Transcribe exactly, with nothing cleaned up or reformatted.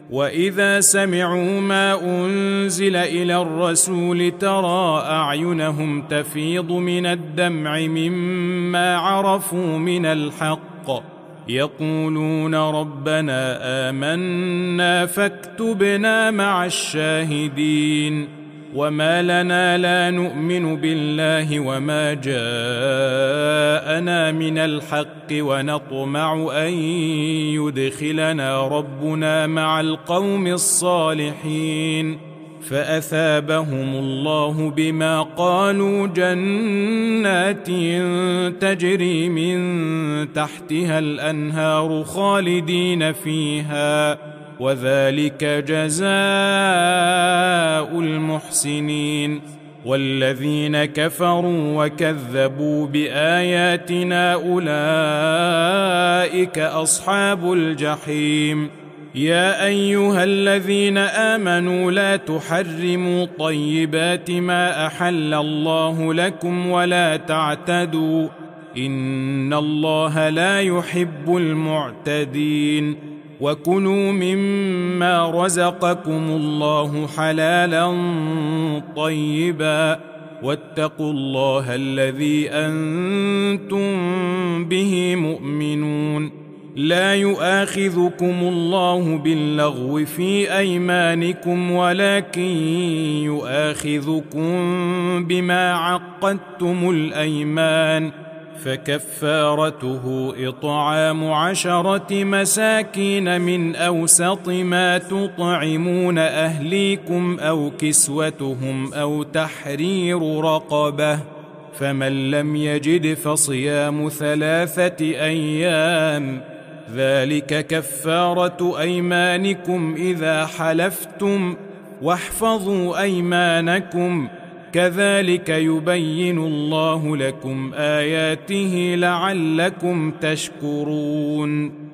وإذا سمعوا ما أنزل إلى الرسول ترى أعينهم تفيض من الدمع مما عرفوا من الحق يقولون ربنا آمنا فاكتبنا مع الشاهدين. وما لنا لا نؤمن بالله وما جاءنا من الحق ونطمع أن يدخلنا ربنا مع القوم الصالحين فأثابهم الله بما قالوا جنات تجري من تحتها الأنهار خالدين فيها وذلك جزاء المحسنين. والذين كفروا وكذبوا بآياتنا أولئك أصحاب الجحيم. يا أيها الذين آمنوا لا تحرموا طيبات ما أحل الله لكم ولا تعتدوا إن الله لا يحب المعتدين. وكلوا مما رزقكم الله حلالا طيبا واتقوا الله الذي أنتم به مؤمنون. لا يؤاخذكم الله باللغو في أيمانكم ولكن يؤاخذكم بما عقدتم الأيمان فكفارته إطعام عشرة مساكين من أوسط ما تطعمون أهليكم أو كسوتهم أو تحرير رقبة فمن لم يجد فصيام ثلاثة أيام ذلك كفارة أيمانكم إذا حلفتم واحفظوا أيمانكم كذلك يبين الله لكم آياته لعلكم تشكرون.